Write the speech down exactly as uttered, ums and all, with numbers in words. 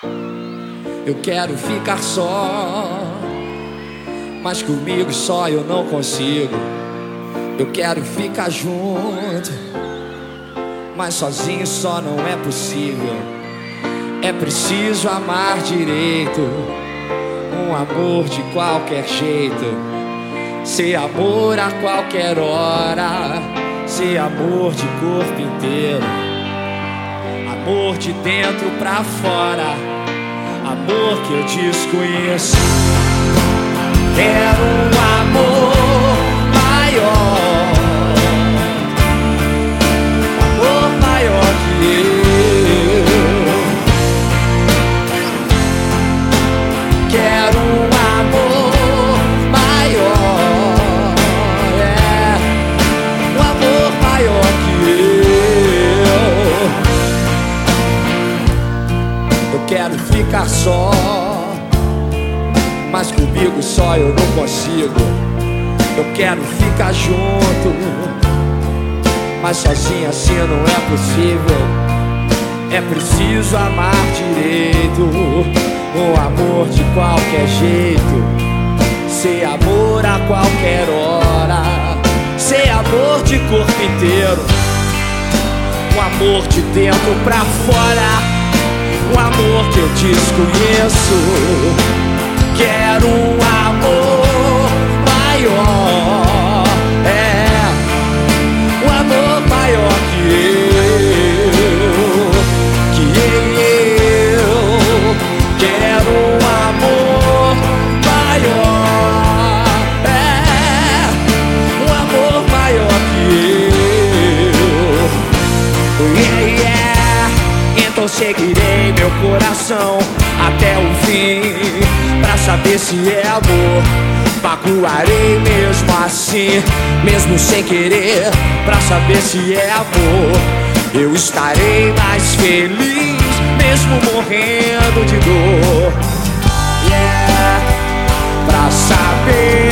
Eu quero ficar só, mas comigo só eu não consigo. Eu quero ficar junto, mas sozinho só não é possível. É preciso amar direito, um amor de qualquer jeito. Ser amor a qualquer hora, ser amor de corpo inteiro. Amor de dentro pra fora, amor que eu desconheço. Quero um amor maior, um amor maior que eu. Quero um amor maior, é, um amor maior que eu. Eu quero ficar só, mas comigo só eu não consigo. Eu quero ficar junto, mas sozinho assim não é possível. É preciso amar direito, um amor de qualquer jeito. Ser amor a qualquer hora, ser amor de corpo inteiro. Um amor de dentro pra fora, um amor que eu desconheço. Quero um amor maior, é, um amor maior que eu, que eu. Quero um amor maior, é, um amor maior que eu, yeah, yeah. Então seguirei meu coração até o fim, pra saber se é amor. Magoarei mesmo assim, mesmo sem querer, pra saber se é amor. Eu estarei mais feliz, mesmo morrendo de dor, yeah, pra saber